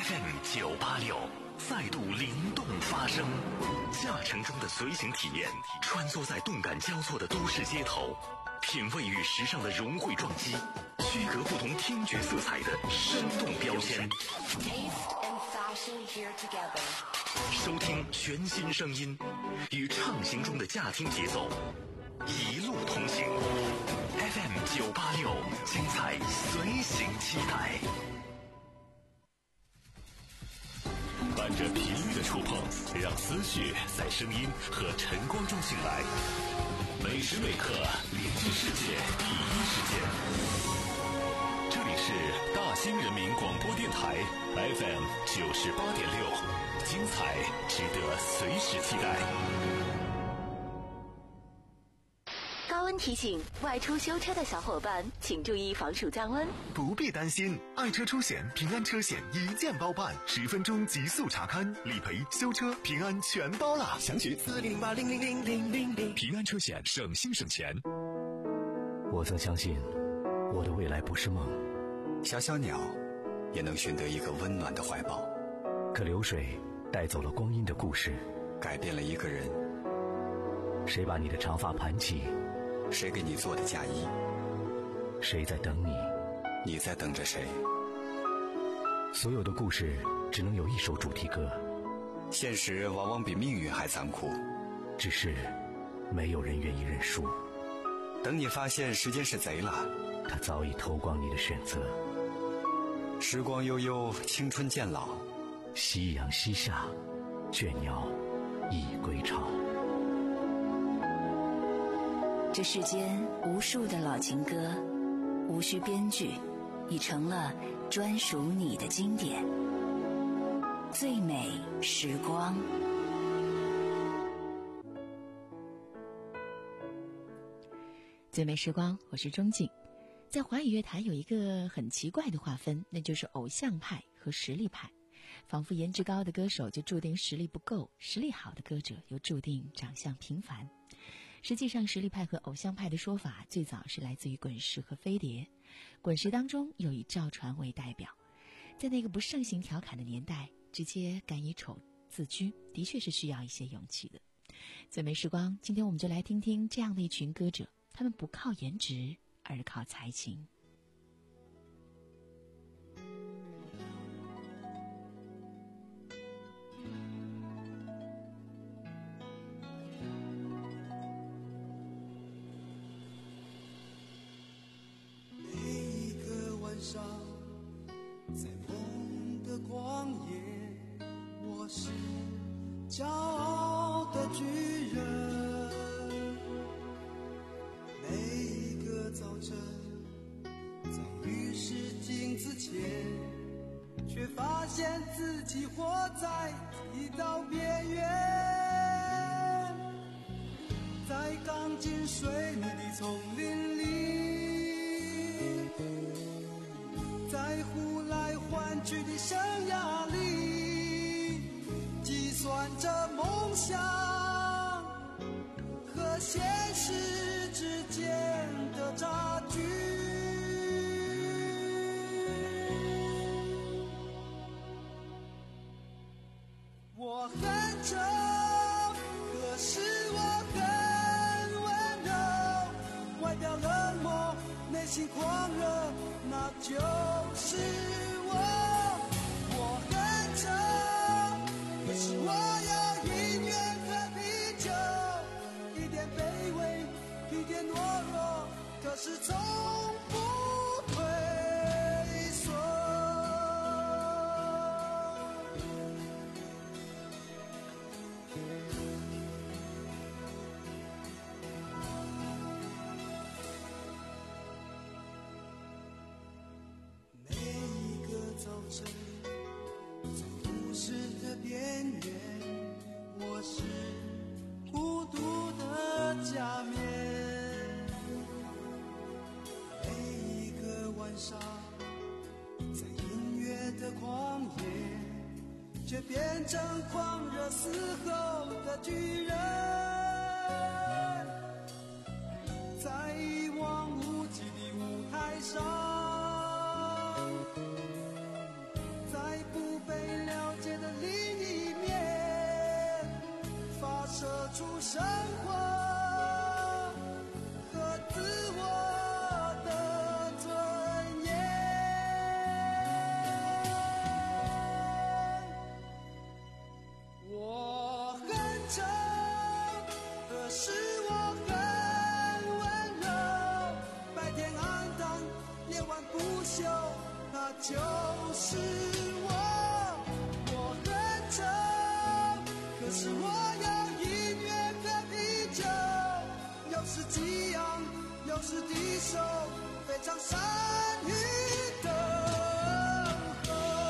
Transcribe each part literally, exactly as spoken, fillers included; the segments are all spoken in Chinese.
F M 九八六再度灵动发声，驾乘中的随行体验，穿梭在动感交错的都市街头，品味与时尚的融汇撞击，区隔不同听觉色彩的生动标签。收听全新声音，与畅行中的驾听节奏，一路同行。F M 九八六，精彩随行期待。伴着频率的触碰，让思绪在声音和晨光中醒来。每时每刻连接世界第一时间。这里是大兴人民广播电台 F M 九十八点六，精彩值得随时期待。 高温提醒：外出修车的小伙伴，请注意防暑降温。 不必担心，爱车出险平安车险一键包办，十分钟极速查勘、理赔、修车，平安全包了。详询四零零八零零零零零零。平安车险，省心省钱。 我曾相信，我的未来不是梦。 小小鸟也能寻得一个温暖的怀抱。 可流水带走了光阴的故事， 改变了一个人。 谁把你的长发盘起？ 谁给你做的嫁衣？ 谁在等你？ 你在等着谁？ 所有的故事只能有一首主题歌。 现实往往比命运还残酷， 只是没有人愿意认输。 等你发现时间是贼了， 他早已偷光你的选择。 时光悠悠，青春渐老， 夕阳西下，倦鸟已归巢。 这世间无数的老情歌，无需编剧，已成了专属你的经典。最美时光。最美时光，我是钟静。在华语乐坛有一个很奇怪的划分，那就是偶像派和实力派。仿佛颜值高的歌手就注定实力不够，实力好的歌者又注定长相平凡。实际上，实力派和偶像派的说法最早是来自于滚石和飞碟。滚石当中又以赵传为代表，在那个不盛行调侃的年代，直接敢以丑自居，的确是需要一些勇气的。最美时光，今天我们就来听听这样的一群歌者，他们不靠颜值，而靠才情。 在梦的旷野，我是骄傲的巨人。每一个早晨，在浴室镜子前，却发现自己活在一道边缘。在钢筋水泥的丛林里，在呼来唤去的生涯里，计算着梦想和现实之间的差距。我很丑，可是我很温柔，外表冷漠，内心狂热，那就是我。我很丑，可是我有音乐和啤酒，一点卑微，一点懦弱，可是从不退缩。早晨，在都市的边缘，我是孤独的假面。每一个晚上，在音乐的旷野，却变成狂热嘶吼的巨人。在一望无际的舞台上，在不被生活和自我的尊严。我很丑，可是我很温柔，白天暗淡，夜晚不休，那就是我。我很丑，可是我要音乐和啤酒，有时激昂，有时低手，非常善于等候。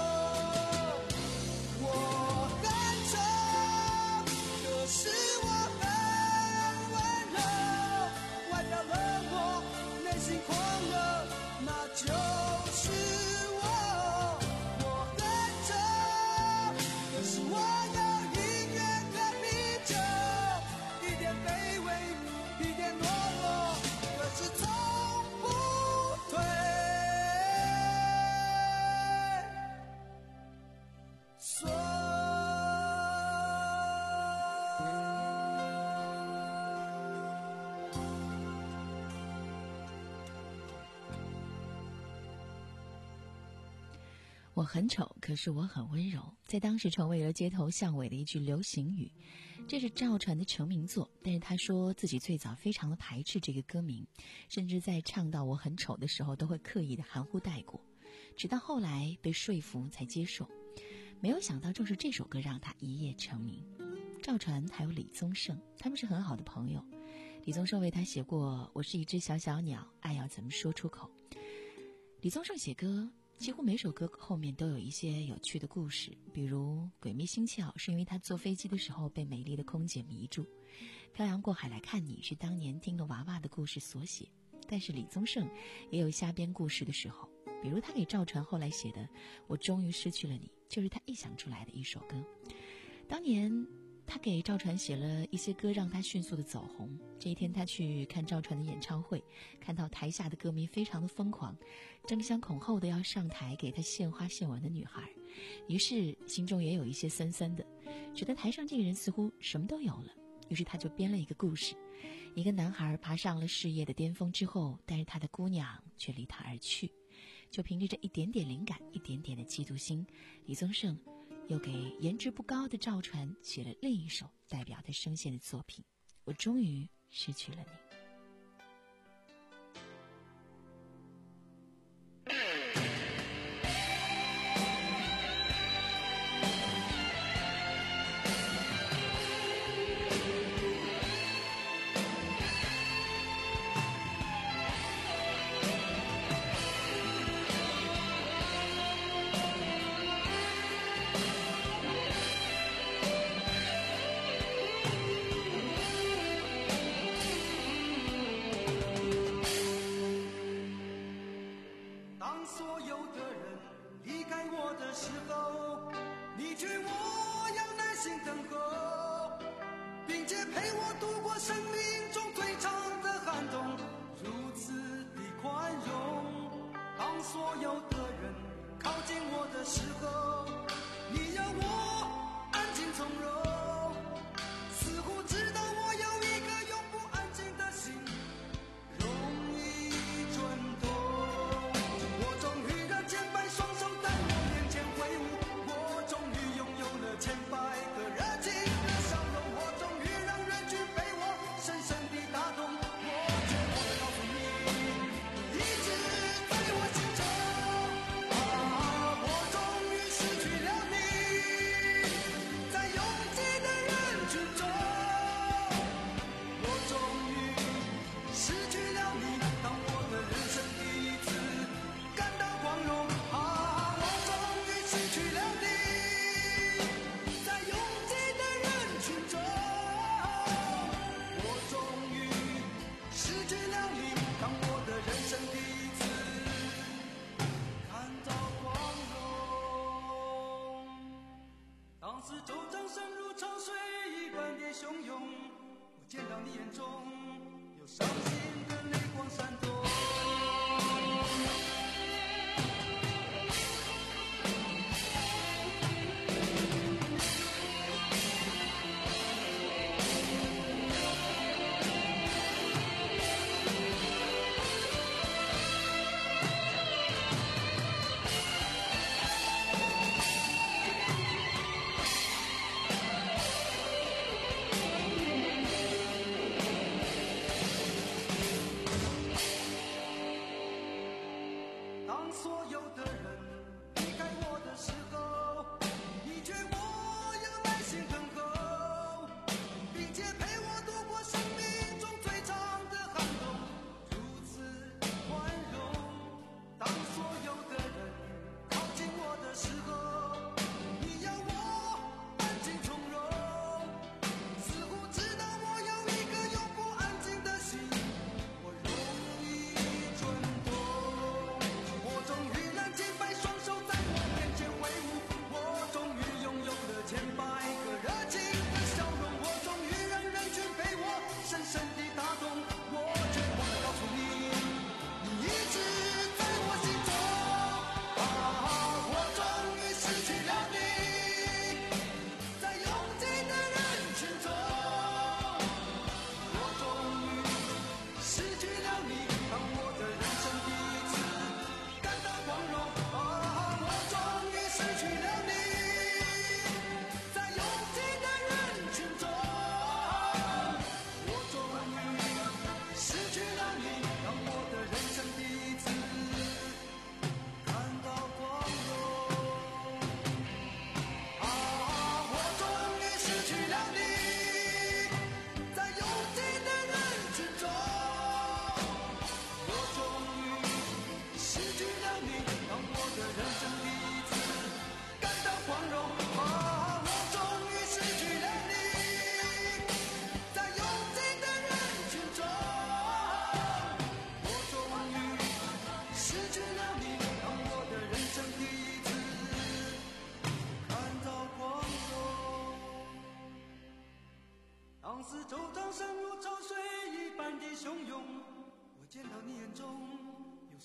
我很丑，可是我很温柔，外表冷漠，内心狂热，那就是我。我很丑，可是我要音乐和啤酒，一点卑微，一点懦弱，可是从不退缩。 我很丑，可是我很温柔，在当时成为了街头巷尾的一句流行语。这是赵传的成名作，但是他说自己最早非常的排斥这个歌名，甚至在唱到我很丑的时候都会刻意的含糊带过，直到后来被说服才接受。没有想到正是这首歌让他一夜成名。赵传还有李宗盛，他们是很好的朋友。李宗盛为他写过我是一只小小鸟，爱要怎么说出口。李宗盛写歌几乎每首歌后面都有一些有趣的故事，比如鬼迷心窍是因为他坐飞机的时候被美丽的空姐迷住，漂洋过海来看你是当年听了娃娃的故事所写。但是李宗盛也有瞎编故事的时候，比如他给赵传后来写的我终于失去了你，就是他臆想出来的一首歌。当年他给赵传写了一些歌，让他迅速的走红。这一天他去看赵传的演唱会，看到台下的歌迷非常的疯狂，争相恐后的要上台给他献花献吻的女孩，于是心中也有一些酸酸的，觉得台上这个人似乎什么都有了。于是他就编了一个故事，一个男孩爬上了事业的巅峰之后，但是他的姑娘却离他而去。就凭着这一点点灵感，一点点的嫉妒心，李宗盛又给颜值不高的赵传写了另一首代表他声线的作品，我终于失去了你。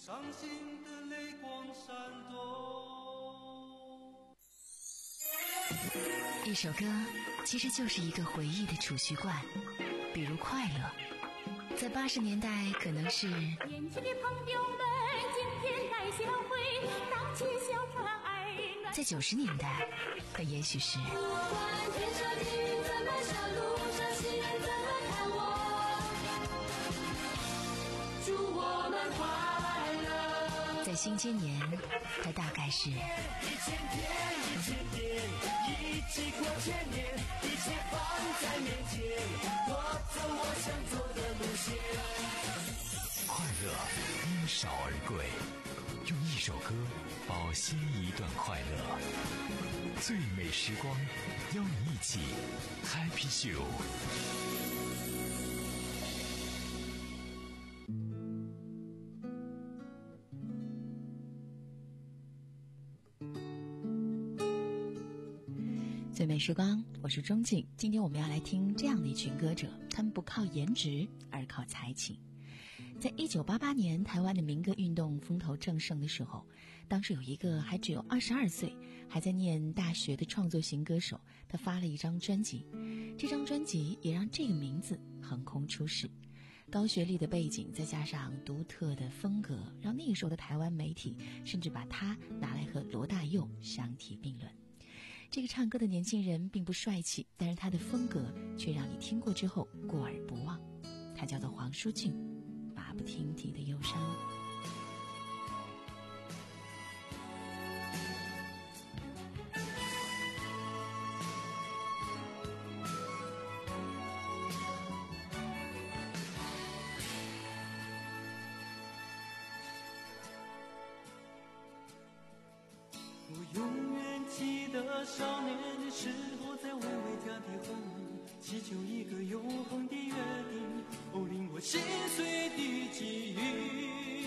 伤心的泪光闪躲。 一首歌其实就是一个回忆的储蓄罐，比如快乐，在八十年代可能是年轻的朋友们今天来相会，荡起小船儿暖。 在九十年代那也许是不管天上的云怎么笑，路上行人怎么看我，祝我们快乐。 在新千年它大概是一千天一千天，一起过千年，一切放在面前，我走我想走的路线。 快乐因少而贵，用一首歌保鲜一段快乐。最美时光，邀你一起 Happy Show。 最美时光，我是钟静。今天我们要来听这样的一群歌者，他们不靠颜值，而靠才情。在一九八八年，台湾的民歌运动风头正盛的时候，当时有一个还只有二十二岁，还在念大学的创作型歌手，他发了一张专辑。这张专辑也让这个名字横空出世。高学历的背景，再加上独特的风格，让那个时候的台湾媒体甚至把他拿来和罗大佑相提并论。这个唱歌的年轻人并不帅气，但是他的风格却让你听过之后过耳不忘。他叫做黄舒骏，马不停蹄的忧伤。 我永远记得少年的时候，在微微家的婚礼，祈求一个永恒的约定，哦，令我心碎的记忆。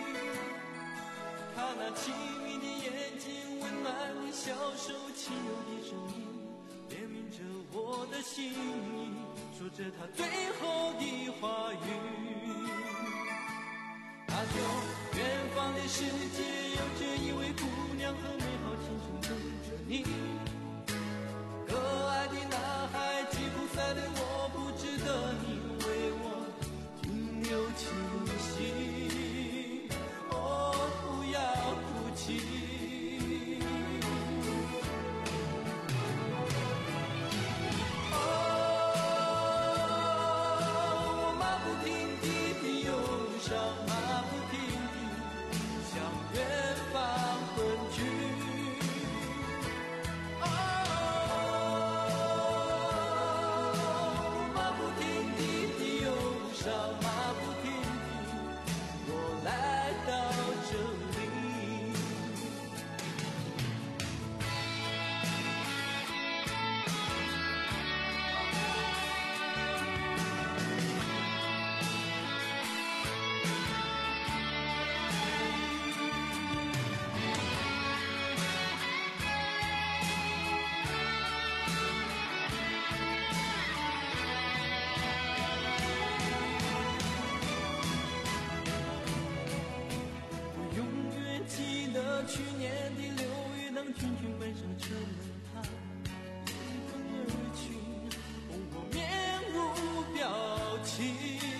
他那清明的眼睛，温暖的小手，轻柔的声音，怜悯着我的心意，说着他最后的话语。他说远方的世界有着一位姑娘和美好青春等着你，可爱的男孩吉普赛的我不值得你为我停留清醒，哦，不要哭泣。去年的六月，当群群奔上车轮，他飞奔而去，我面无表情。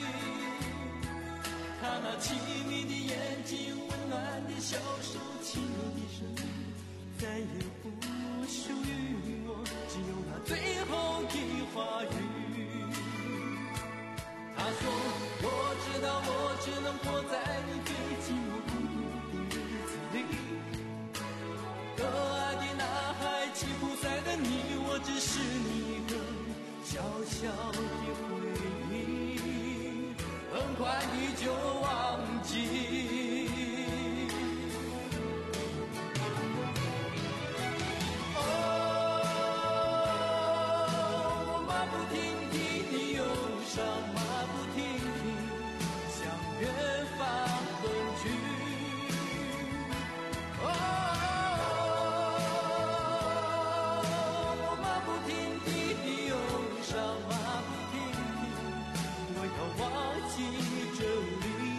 他那凄迷的眼睛，温暖的小手，轻柔的声音，再也不属于我，只有那最后的话语。他说我知道我只能活在你最寂寞孤独的日子里，可爱的男孩吉普赛的你，我只是你的小小的回忆，很快你就忘记。忘记这里。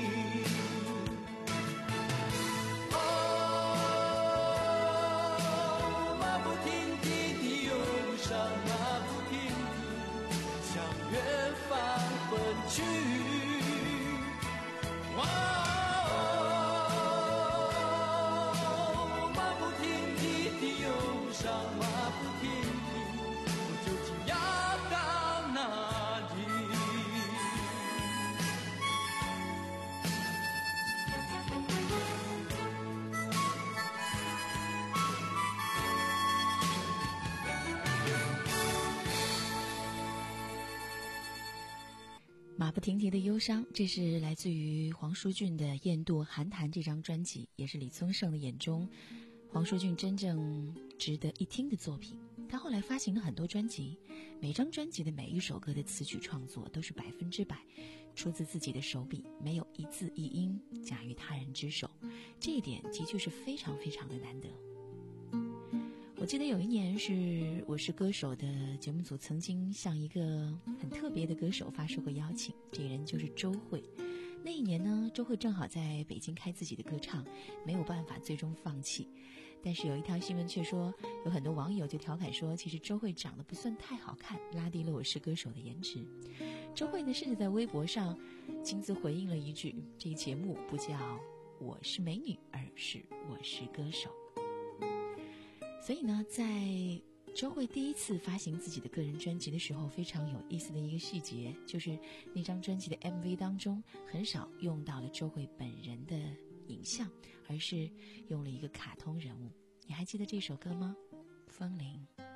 马不停蹄的忧伤，这是来自于黄舒骏的《雁渡寒潭》这张专辑，也是李宗盛的眼中黄舒骏真正值得一听的作品。他后来发行了很多专辑，每张专辑的每一首歌的词曲创作都是百分之百出自自己的手笔，没有一字一音假于他人之手，这一点的确是非常非常的难得。我记得有一年是《我是歌手》的节目组曾经向一个很特别的歌手发出过邀请，这个人就是周蕙。那一年呢，周蕙正好在北京开自己的歌唱，没有办法最终放弃。但是有一条新闻却说，有很多网友就调侃说，其实周蕙长得不算太好看，拉低了《我是歌手》的颜值。周蕙呢，甚至在微博上亲自回应了一句，这个节目不叫《我是美女》，而是《我是歌手》。所以呢，在周蕙第一次发行自己的个人专辑的时候，非常有意思的一个细节，就是那张专辑的 M V 当中很少用到了周蕙本人的影像，而是用了一个卡通人物。你还记得这首歌吗？风铃。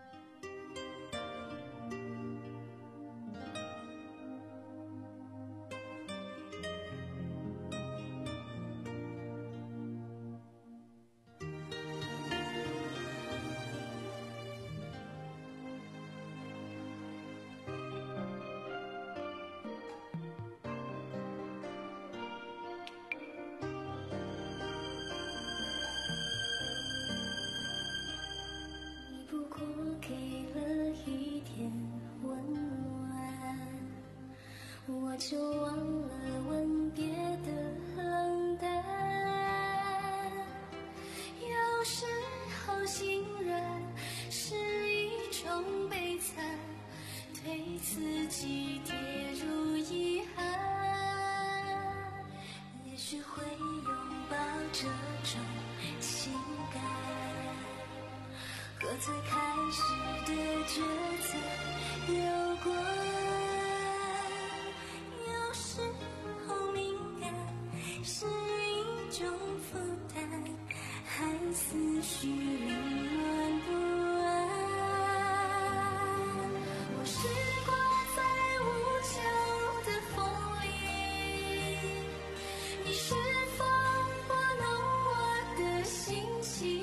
我就忘了吻别的冷淡，有时候心软是一种悲惨，对自己跌入遗憾，也许会拥抱这种情感，和最开始的抉择有关。思绪凌乱不安，我是挂在无角的风里，你是否拨弄我的心情？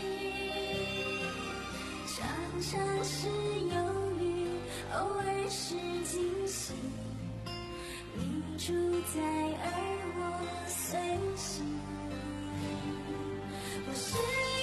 常常是忧郁，偶尔是惊喜，你主宰而我随行。我是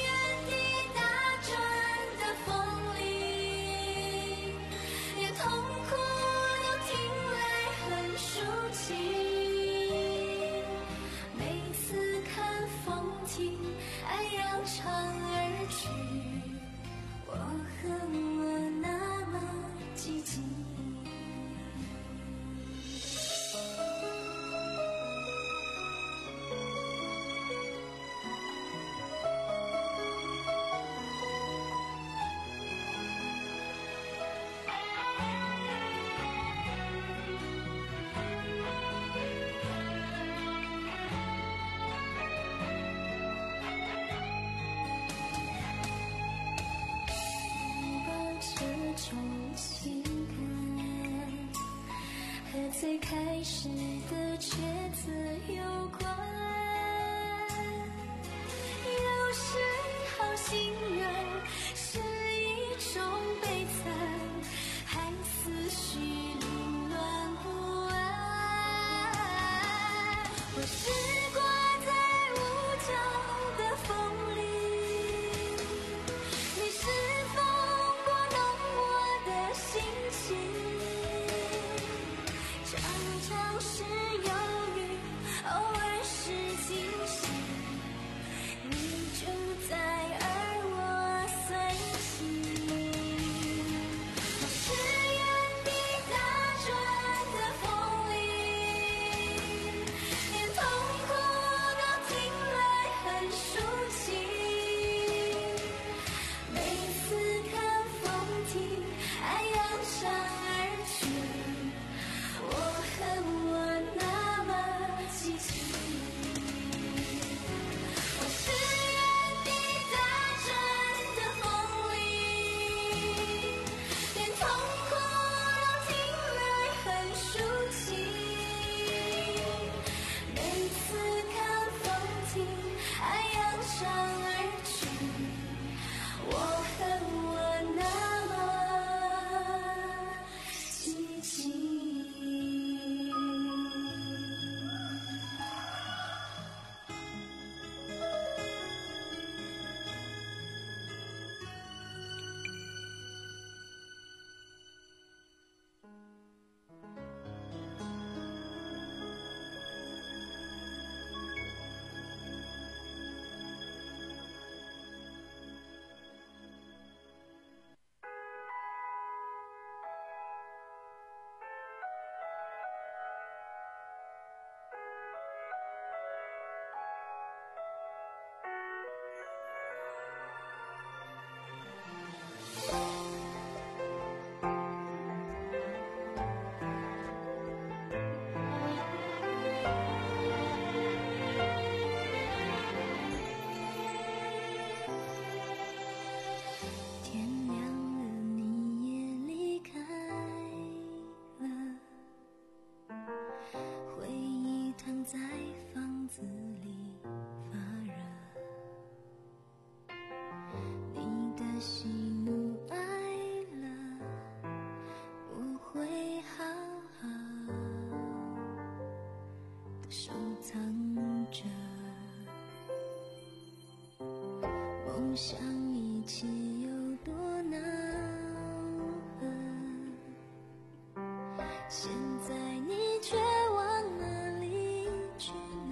最开始的抉择有关，有时候心软是一种悲惨，还思绪凌乱不安。我是挂在无角的风里，你是否拨弄我的心情？常常是忧郁，偶尔是惊喜，你主宰而我收藏着，梦想一起有多难合，现在你却往哪里去呢？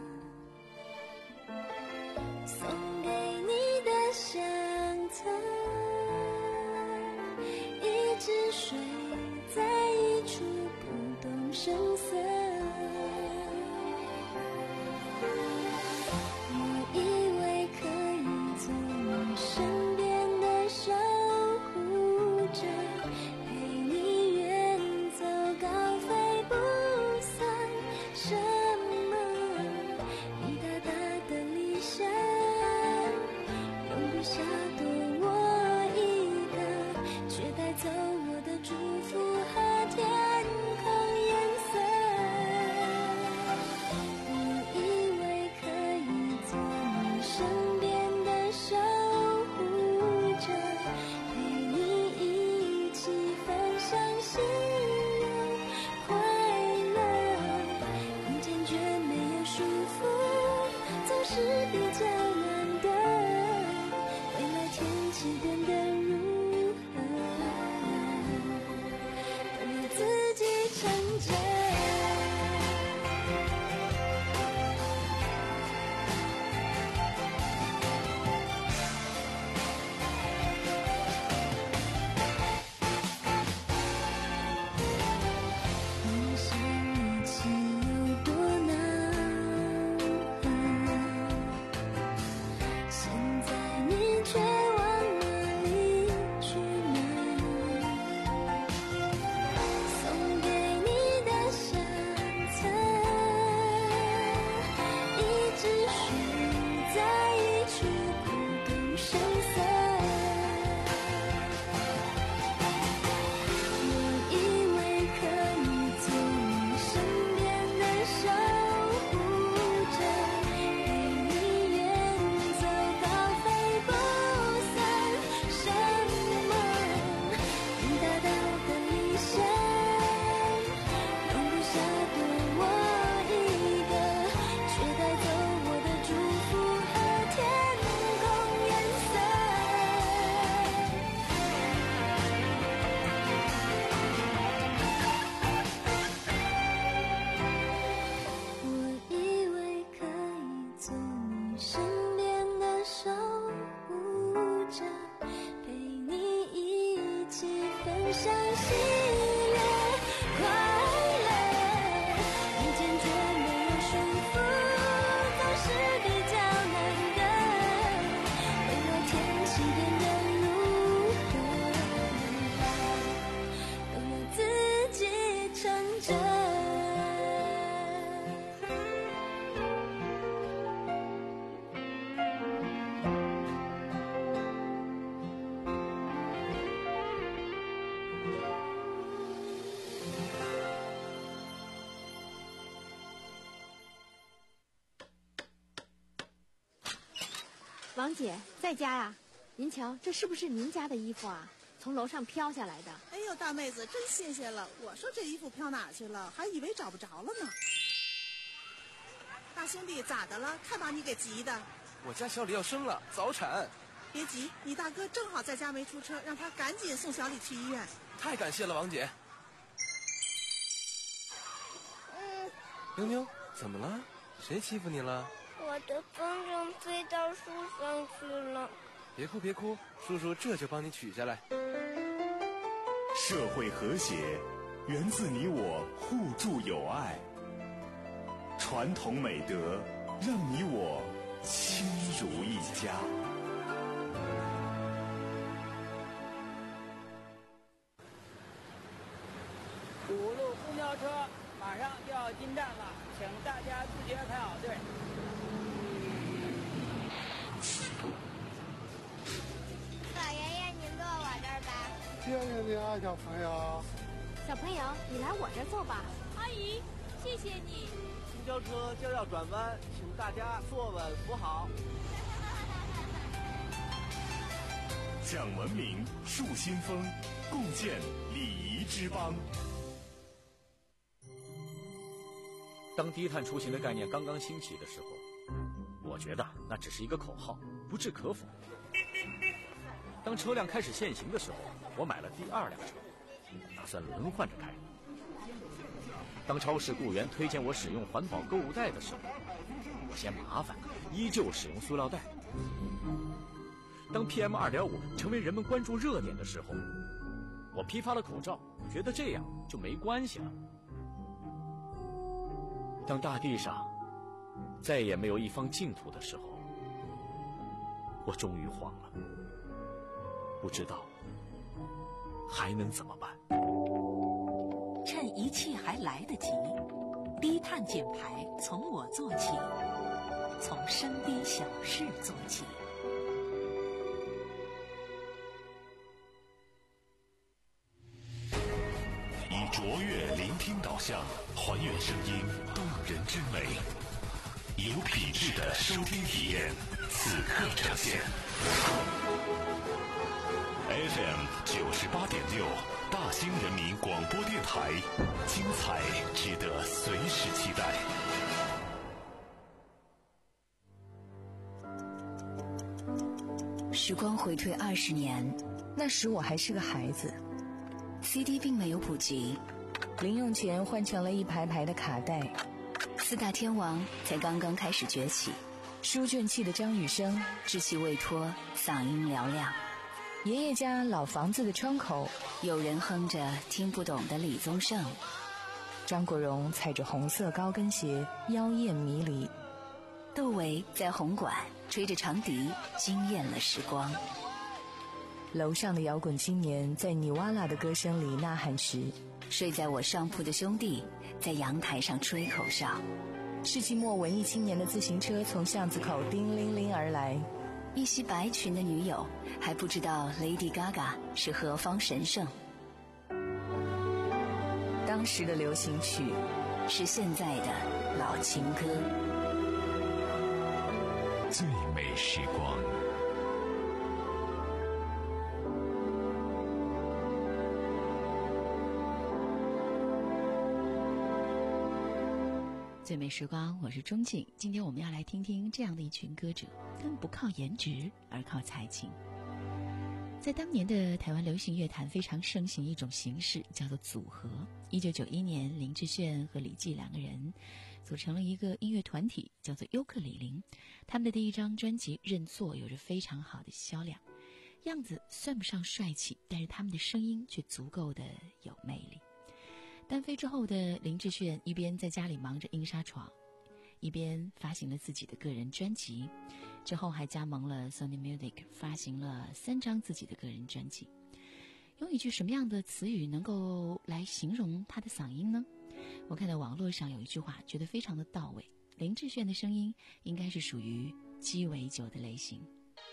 送给你的相册，一直睡在一处不动声色。我以为可以做你身边的守护者，陪你远走高飞不算什么。你大大的理想容不下多我一个，却带走我的祝福和天空颜色。我以为可以做你身边的守护者，陪你一起分享喜悦快乐，很坚决没有束缚，总是比较难得。未来天气变得如何，都由自己承着。梦想一起有多难合，现在你却往哪里去呢？送给你的相册，一直睡在一处不动声色。我以为可以做你身边的守护者，陪你远走高飞不算什么。你大大的理想容不下多我一个，却带走我的祝福和天空颜色。我以为可以做你身边的守护者，陪你一起分享喜悦快乐，很坚决没有束缚，总是比较难得。未来天气变得如何，都由自己承着。 王姐在家呀？您瞧，这是不是您家的衣服啊？从楼上飘下来的。 哎呦，大妹子，真新鲜了！我说这衣服飘哪去了，还以为找不着了呢。大兄弟，咋的了？看把你给急的。 我家小李要生了，早产。 别急，你大哥正好在家没出车，让他赶紧送小李去医院。 太感谢了，王姐。 嗯， 妞妞，怎么了？谁欺负你了？ 我的风筝飞到树上去了。 别哭别哭，叔叔这就帮你取下来。 社会和谐源自你我互助友爱，传统美德让你我亲如一家。 五路公交车马上就要进站了，请大家自觉排好队。 老爷爷，您坐我这儿吧。 谢谢你啊，小朋友。 小朋友，你来我这儿坐吧。 阿姨，谢谢你。 公交车就要转弯，请大家坐稳扶好。 讲文明，树新风，共建礼仪之邦。 当低碳出行的概念刚刚兴起的时候，我觉得那只是一个口号，不置可否。当车辆开始限行的时候，我买了第二辆车，打算轮换着开。当超市雇员推荐我使用环保购物袋的时候，我嫌麻烦，依旧使用塑料袋。当 P M 二点五 成为人们关注热点的时候，我批发了口罩，觉得这样就没关系了。当大地上再也没有一方净土的时候，我终于慌了，不知道还能怎么办。 趁一切还来得及，低碳减排从我做起，从身边小事做起。 以卓越聆听导向，还原声音动人之美，有品质的收听体验，此刻呈现。F M 九十八点六，大兴人民广播电台，精彩值得随时期待。 时光回退二十年，那时我还是个孩子。C D 并没有普及，零用钱换成了一排排的卡带。四大天王才刚刚开始崛起，书卷气的张雨生稚气未脱，嗓音嘹亮。爷爷家老房子的窗口，有人哼着听不懂的李宗盛。张国荣踩着红色高跟鞋，妖艳迷离。窦唯在红馆吹着长笛，惊艳了时光。楼上的摇滚青年在尼瓦拉的歌声里呐喊时，睡在我上铺的兄弟在阳台上吹口哨。世纪末文艺青年的自行车从巷子口叮铃铃而来，一袭白裙的女友还不知道 Lady Gaga 是何方神圣。当时的流行曲是现在的老情歌。 最美时光， 最美时光，我是钟静。今天我们要来听听这样的一群歌者，他们不靠颜值，而靠才情。在当年的台湾流行乐坛非常盛行一种形式，叫做组合。一九九一年，林志炫和李记两个人组成了一个音乐团体，叫做优克里林。他们的第一张专辑《认错》有着非常好的销量，样子算不上帅气，但是他们的声音却足够的有魅力。单飞之后的林志炫一边在家里忙着印沙闯，一边发行了自己的个人专辑，之后还加盟了 Sony Music， 发行了三张自己的个人专辑。用一句什么样的词语能够来形容他的嗓音呢？我看到网络上有一句话，觉得非常的到位。林志炫的声音应该是属于鸡尾酒的类型。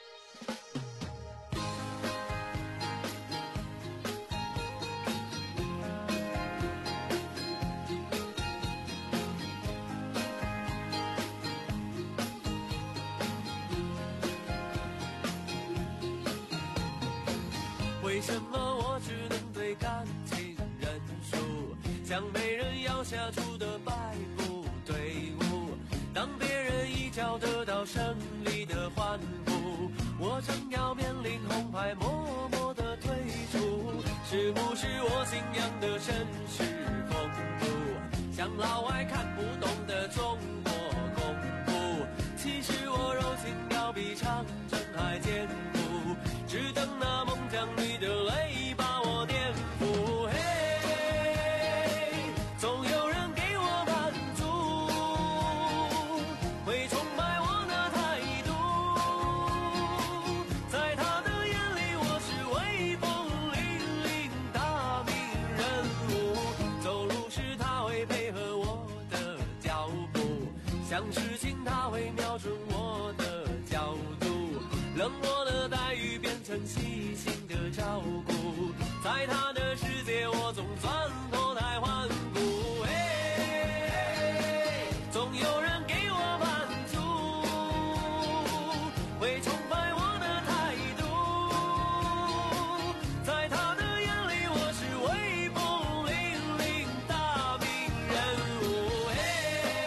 为什么我只能对感情认输，像被人咬下猪的败部队伍，当别人一脚得到胜利的欢呼，我正要面临红牌默默的退出，是不是我信仰的绅士风度，像老外看不懂的中国功夫，其实我柔情要比长征还艰苦，只等那猛将女的泪把我颠覆。嘿，总有人给我满足，会崇拜我的态度，在他的眼里我是威风凛凛大名人物，走路时他会配合我的脚步，想事情他会瞄准我的角度，冷漠的待遇变成细心的照顾，在他的世界我总算脱胎换骨。哎，总有人给我满足，会崇拜我的态度，在他的眼里我是威风凛凛大名人物。哎，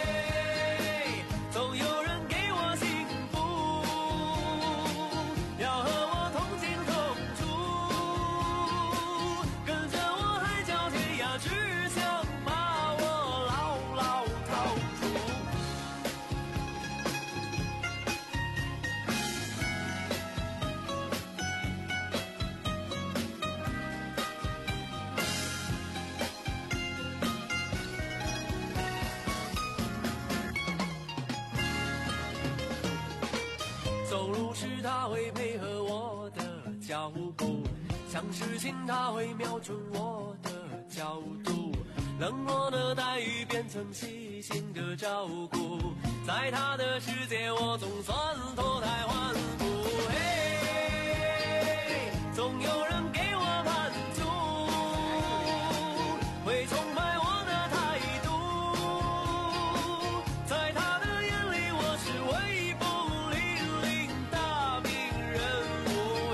注视它会配合我的脚步，像视线它会瞄准我的角度，冷漠的待遇变成细心的照顾，在他的世界我总算脱胎换骨。嘿，总有人给我满足，会崇拜我的态度，在他的眼里我是微不灵灵大名人物。嘿，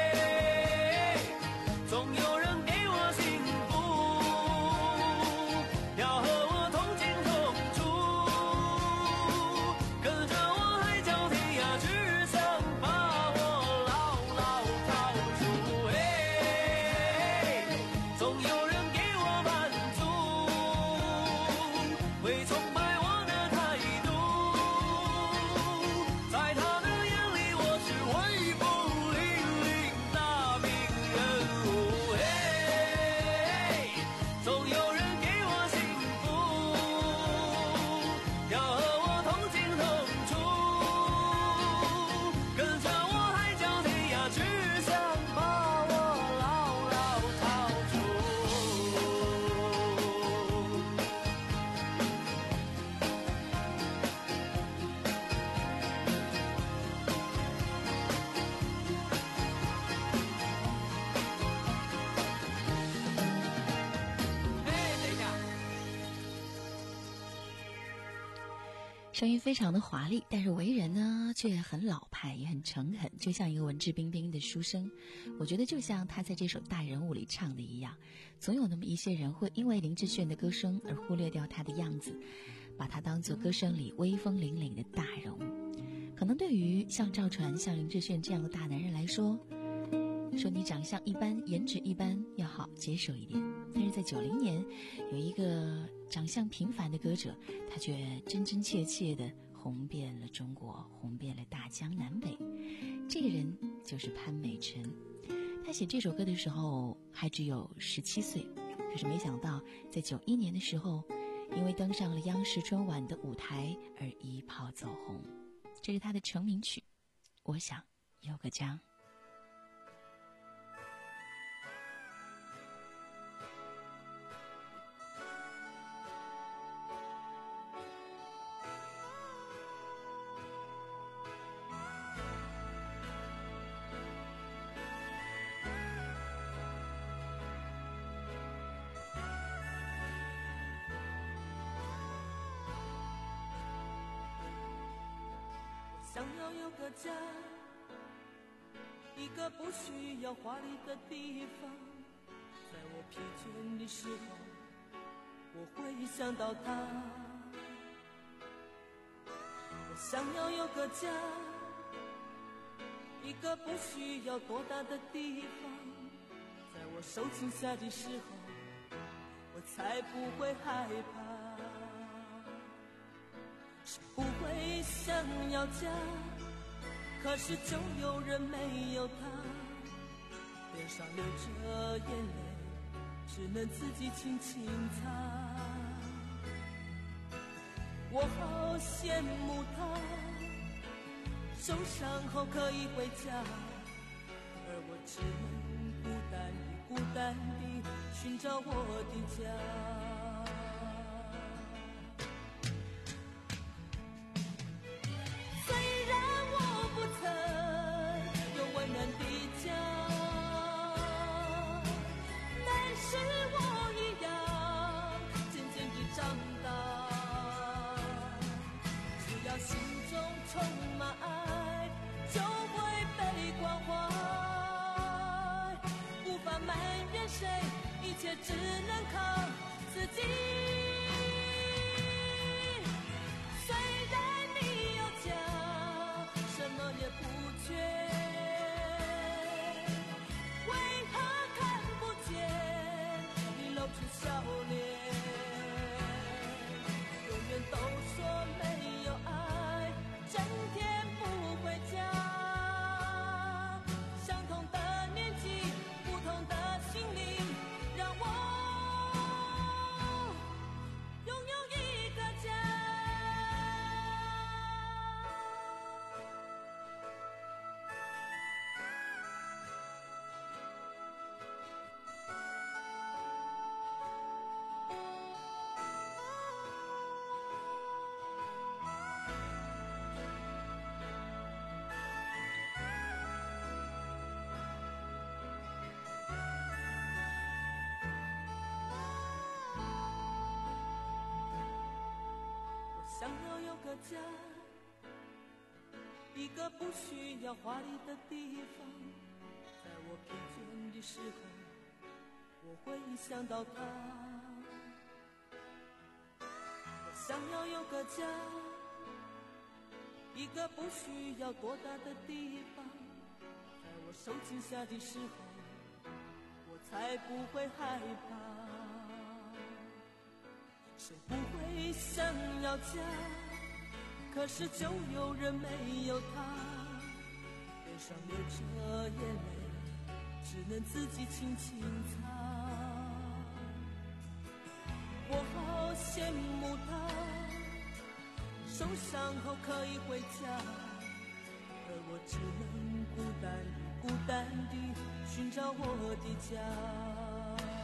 总有人给我幸福，要和我同进同出，跟着我海角天涯，只想把我牢牢套住。嘿，总有人给我满足，会崇拜我的态度，在他的眼里我是微不灵灵大名人物。嘿，总有人给我幸福，要和我同进同出，跟着我海角天涯，只想把我牢牢套住。哎，等一下。 声音非常的华丽，但是为人呢却很老派，也很诚恳，就像一个文质彬彬的书生。我觉得就像他在这首《大人物》里唱的一样，总有那么一些人会因为林志炫的歌声而忽略掉他的样子，把他当作歌声里威风凛凛的大人物。可能对于像赵传、像林志炫这样的大男人来说，说你长相一般，颜值一般要好接受一点。但是在九零年，有一个长相平凡的歌者，他却真真切切地红遍了中国，红遍了大江南北。这个人就是潘美辰。他写这首歌的时候还只有十七岁，可是没想到在九一年的时候，因为登上了央视春晚的舞台而一炮走红。这是他的成名曲《我想有个家》。 想要有个家，一个不需要华丽的地方，在我疲倦的时候，我会想到他。我想要有个家，一个不需要多大的地方，在我受惊吓的时候，我才不会害怕。是不会想要家，可是就有人没有他，脸上流着眼泪，只能自己轻轻擦。我好羡慕他，受伤后可以回家，而我只能孤单地孤单地寻找我的家。一切只能靠自己。虽然你有家，什么也不缺，为何看不见你露出笑脸？永远都说没有爱，整天不回家。相同的年纪，不同的心灵，让我拥有一个家。 个家，一个不需要华丽的地方。在我疲倦的时候，我会想到他。我想要有个家，一个不需要多大的地方。在我受惊吓的时候，我才不会害怕。谁不会想要家？可是就有人没有他，脸上流着眼泪，只能自己轻轻擦。我好羡慕他，受伤后可以回家，而我只能孤单地孤单地寻找我的家。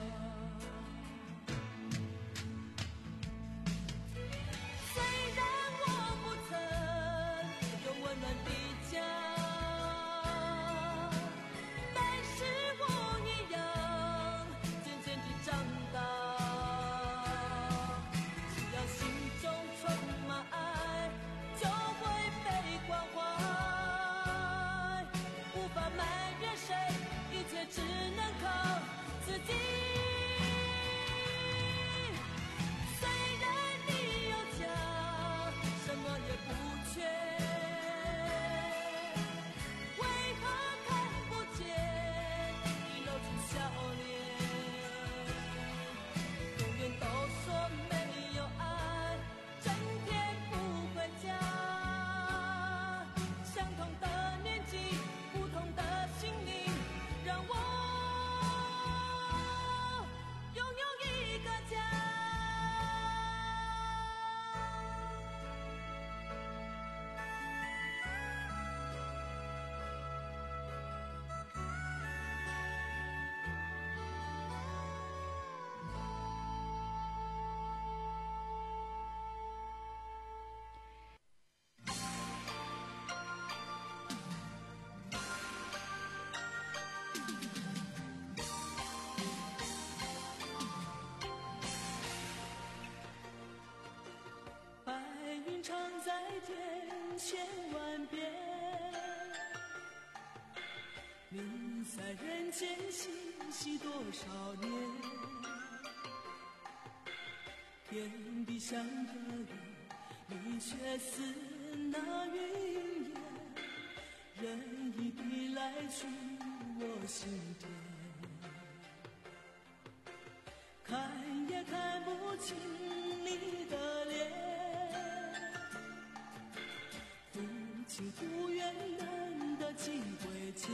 千万遍，你在人间嬉戏多少年？天地相隔远，你却似那云烟，任意的来去我心田，看也看不清你的脸。情不愿难得几回见，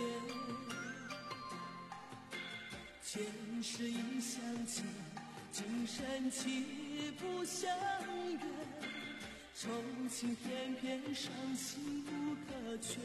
前世已相欠，今生岂不相约？愁情偏偏伤心无可劝，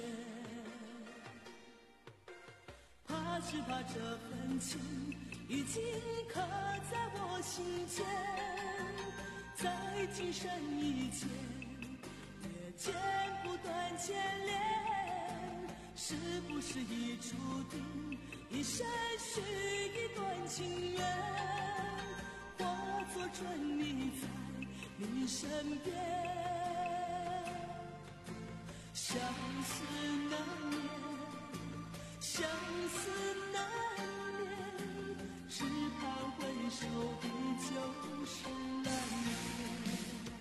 怕只怕这份情已经刻在我心间，在今生以前剪不断牵连，是不是已注定一生续一段情缘？化作春泥在你身边，相思难眠，相思难眠，只盼回首的就是蓝天。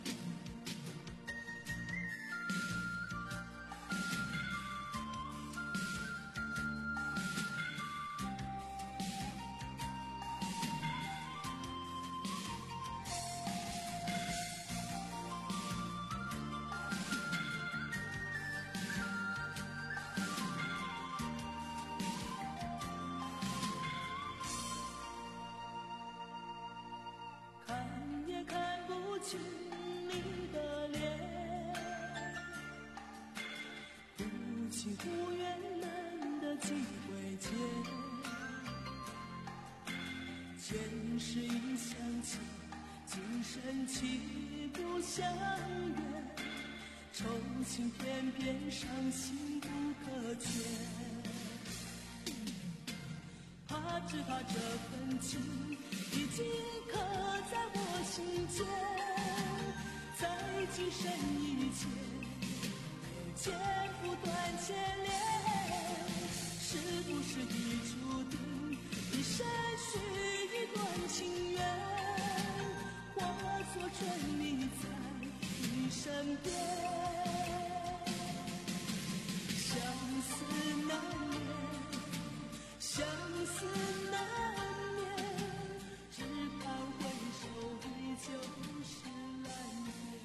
前世已相欠，今生岂不相约？愁情偏偏伤心不可劝，怕只怕这份情已经刻在我心间，在今生一切，千夫断千连，是不是已注定一生许一段情缘，化作春泥在你身边，相思难眠，相思难眠，只盼回首依旧是蓝天。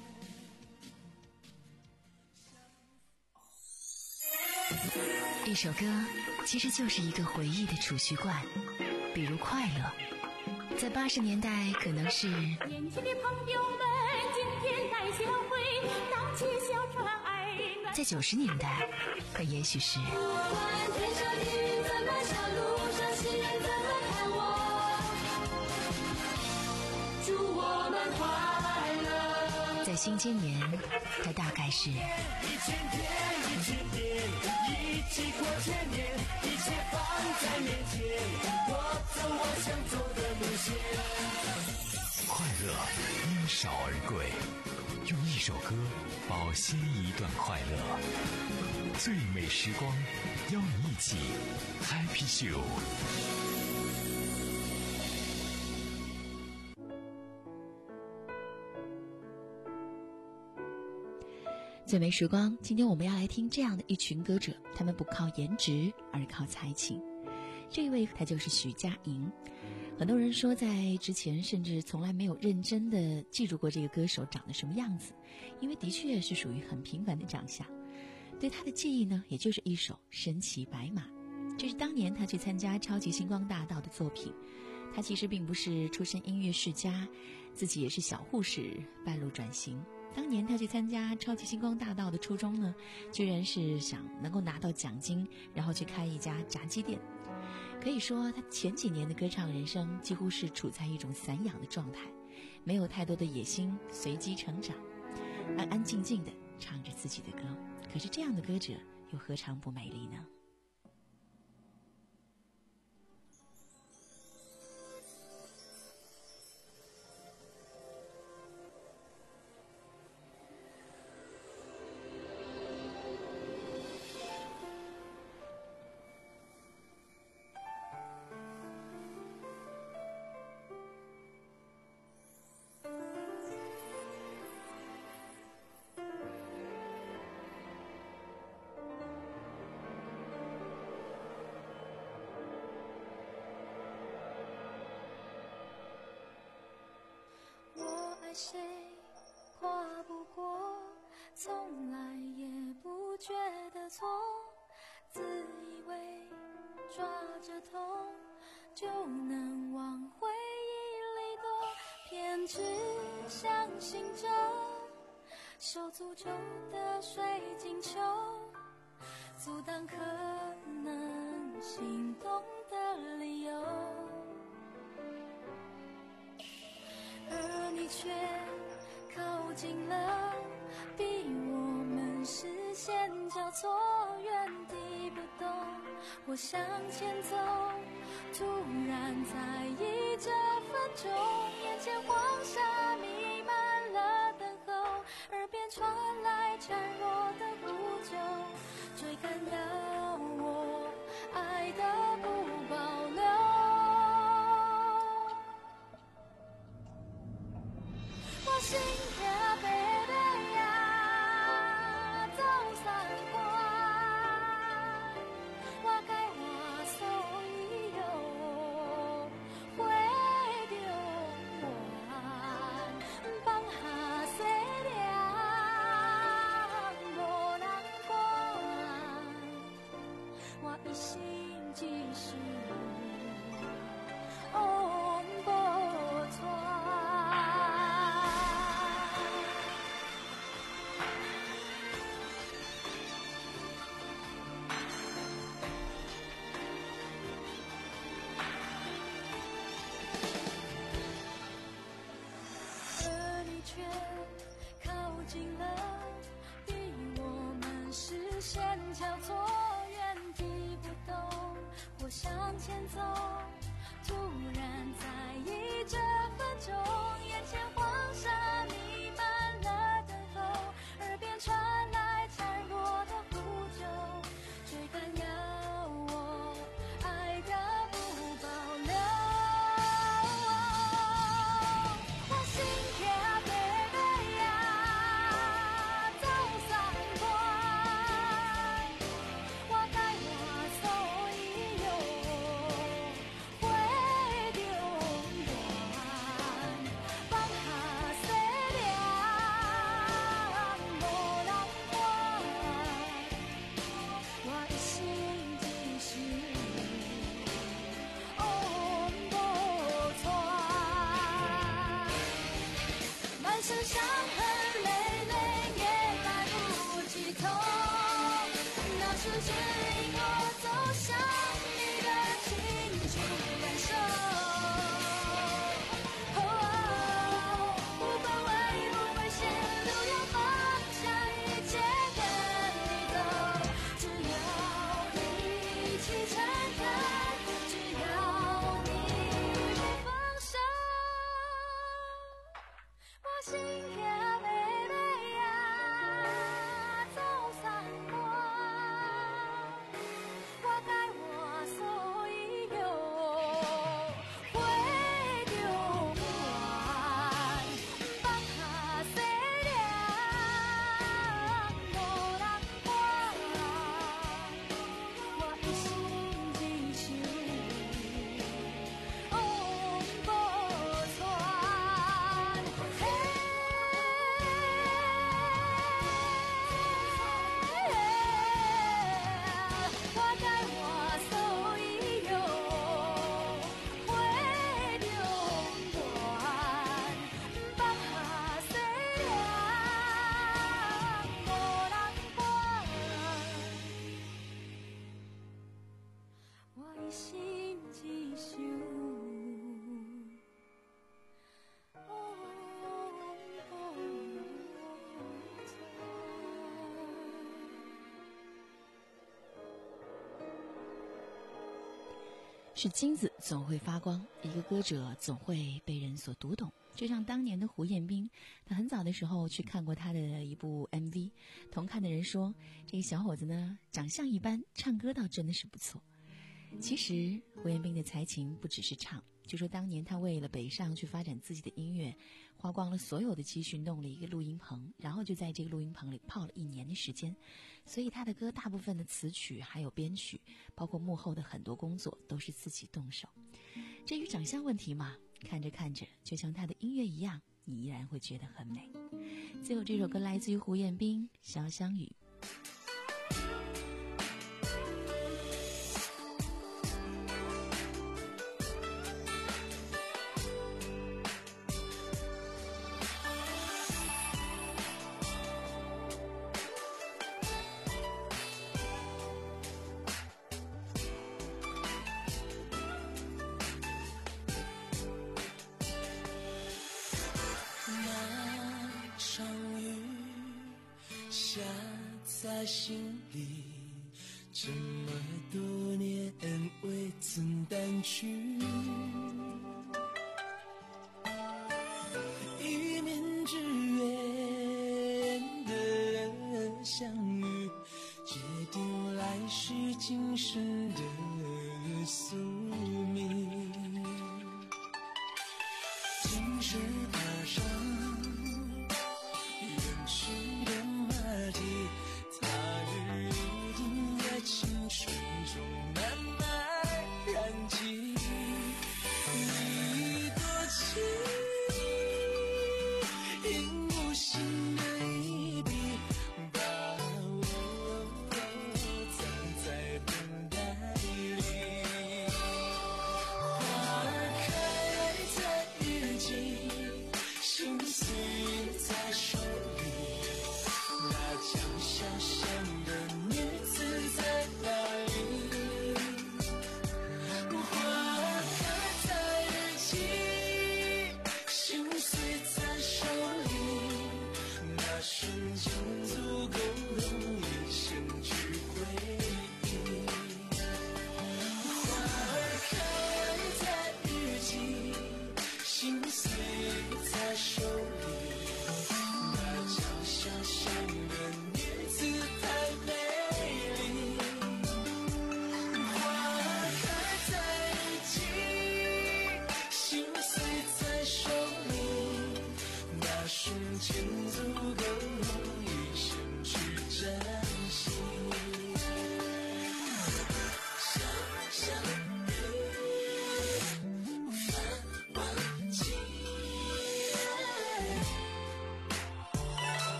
一首歌其实就是一个回忆的储蓄罐，比如快乐，在八十年代可能是年轻的朋友们今天带相会，荡起小船儿暖。 在九十年代可也许是不管天上地狱怎么笑，路上行人怎么看我，祝我们快乐。 在新千年它大概是一千天一千年，一起过千年，一切放在面前，我走我想走的路线。 快乐因少而贵，用一首歌保鲜一段快乐。最美时光，邀你一起 Happy Show。 最美时光，今天我们要来听这样的一群歌者，他们不靠颜值，而靠才情。这一位他就是徐佳莹。很多人说在之前甚至从来没有认真的记住过这个歌手长得什么样子，因为的确是属于很平凡的长相。对他的记忆呢，也就是一首《身骑白马》，这是当年他去参加超级星光大道的作品。他其实并不是出身音乐世家，自己也是小护士，半路转型。当年他去参加超级星光大道的初衷呢，居然是想能够拿到奖金，然后去开一家炸鸡店。可以说他前几年的歌唱人生几乎是处在一种散养的状态，没有太多的野心，随机成长，安安静静的唱着自己的歌。可是这样的歌者又何尝不美丽呢？ 爱谁跨不过，从来也不觉得错，自以为抓着痛就能往回忆里躲，偏只相信着手足球的水晶球，阻挡可能心动的理由，而你却靠近了，逼我们视线交错，原地不动。我向前走，突然在意这分钟，眼前黄沙弥漫了等候，耳边传来孱弱的呼救，追赶到我爱的不保留。我心跳飞的呀，走三关，我该话所以有会着我放下西凉无人管，我一心只是往无传。而你却靠近了，逼我们视线交错，原地不动。我向前走，突然在意这分钟，眼前黄沙弥漫了等候， 伤痕累累也来不及痛，那是指引我走向你的清楚感受。哦，不管危不危险，都要放下一切跟你走。只要你一起承担，只要你不放手。我心跳妹妹呀，走三关，我该我所以有会丢完，放下谁俩无人管，我一心只想往无传。我该我所以有会丢完，放下谁俩无人管，我一心只想往无传。 是金子总会发光，一个歌者总会被人所读懂。就像当年的胡彦斌，他很早的时候去看过他的一部 M V， 同看的人说，这个小伙子呢，长相一般，唱歌倒真的是不错。其实胡彦斌的才情不只是唱，就说当年他为了北上去发展自己的音乐，花光了所有的积蓄，弄了一个录音棚，然后就在这个录音棚里泡了一年的时间。所以他的歌大部分的词曲还有编曲，包括幕后的很多工作都是自己动手。至于长相问题嘛，看着看着就像他的音乐一样，你依然会觉得很美。最后这首歌来自于胡彦斌，《潇湘雨》。 在心里这么多年未曾淡去，一面之缘的相遇，决定来世今生的宿命。青石爬上远去的马蹄，青春中慢慢燃起一朵情，用无心的一笔把我藏在等待里。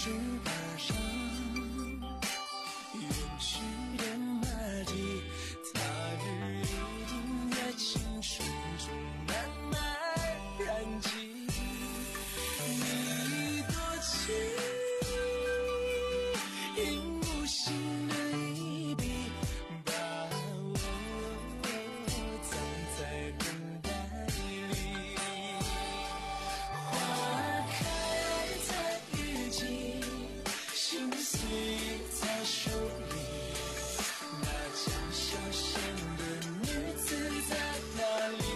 石板上远去的马蹄，他日一定在青春中慢慢燃起。你多情，用无心的一笔，把我藏在等待里。花开在雨季，心碎在手里。那张小小的女子在哪里？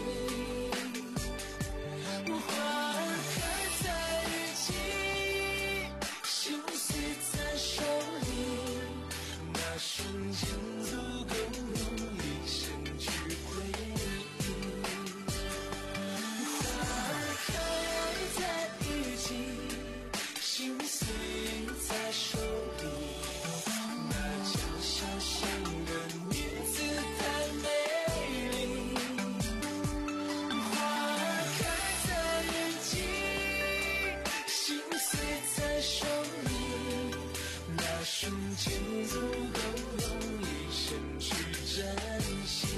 花开在雨季，心碎在手里。那瞬间足够用一生去回忆。花开在雨季，心碎在手里。那张小小的女子太美丽。花开在雨季，心碎在手里。那瞬间足够用一生去珍惜。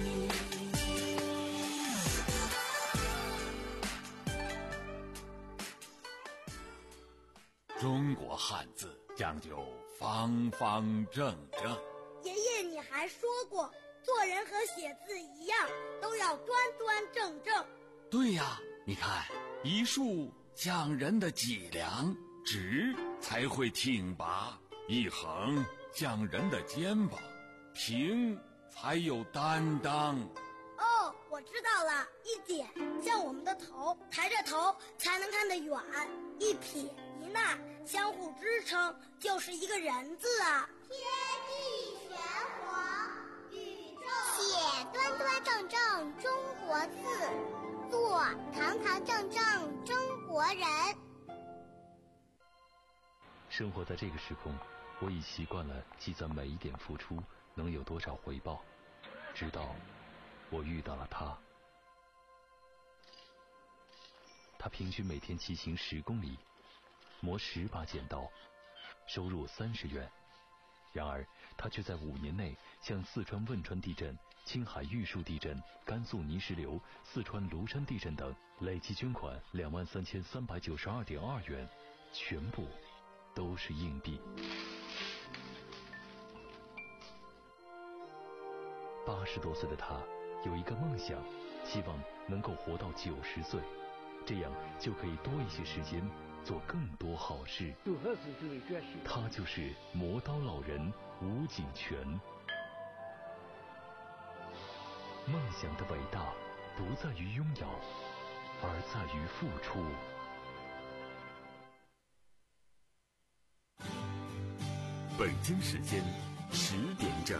中国汉字讲究方方正正。 爷爷，你还说过，做人和写字一样，都要端端正正。 对呀，你看，一竖讲人的脊梁，直才会挺拔；一横讲人的肩膀，平才有担当。 哦，我知道了，一点像我们的头，抬着头才能看得远；一撇一捺相互支撑，就是一个人字啊。 天地玄黄，宇宙写端端正正中国字，做堂堂正正中国人。 生活在这个时空，我已习惯了计算每一点付出能有多少回报，直到我遇到了他。他平均每天骑行十公里，磨十把剪刀，收入三十元。然而他却在五年内向四川汶川地震、青海玉树地震、甘肃泥石流、四川庐山地震等累计捐款两万三千三百九十二点二元，全部都是硬币。八十多岁的他有一个梦想，希望能够活到九十岁，这样就可以多一些时间做更多好事。他就是磨刀老人吴景全。梦想的伟大不在于拥有，而在于付出。 北京时间十点整。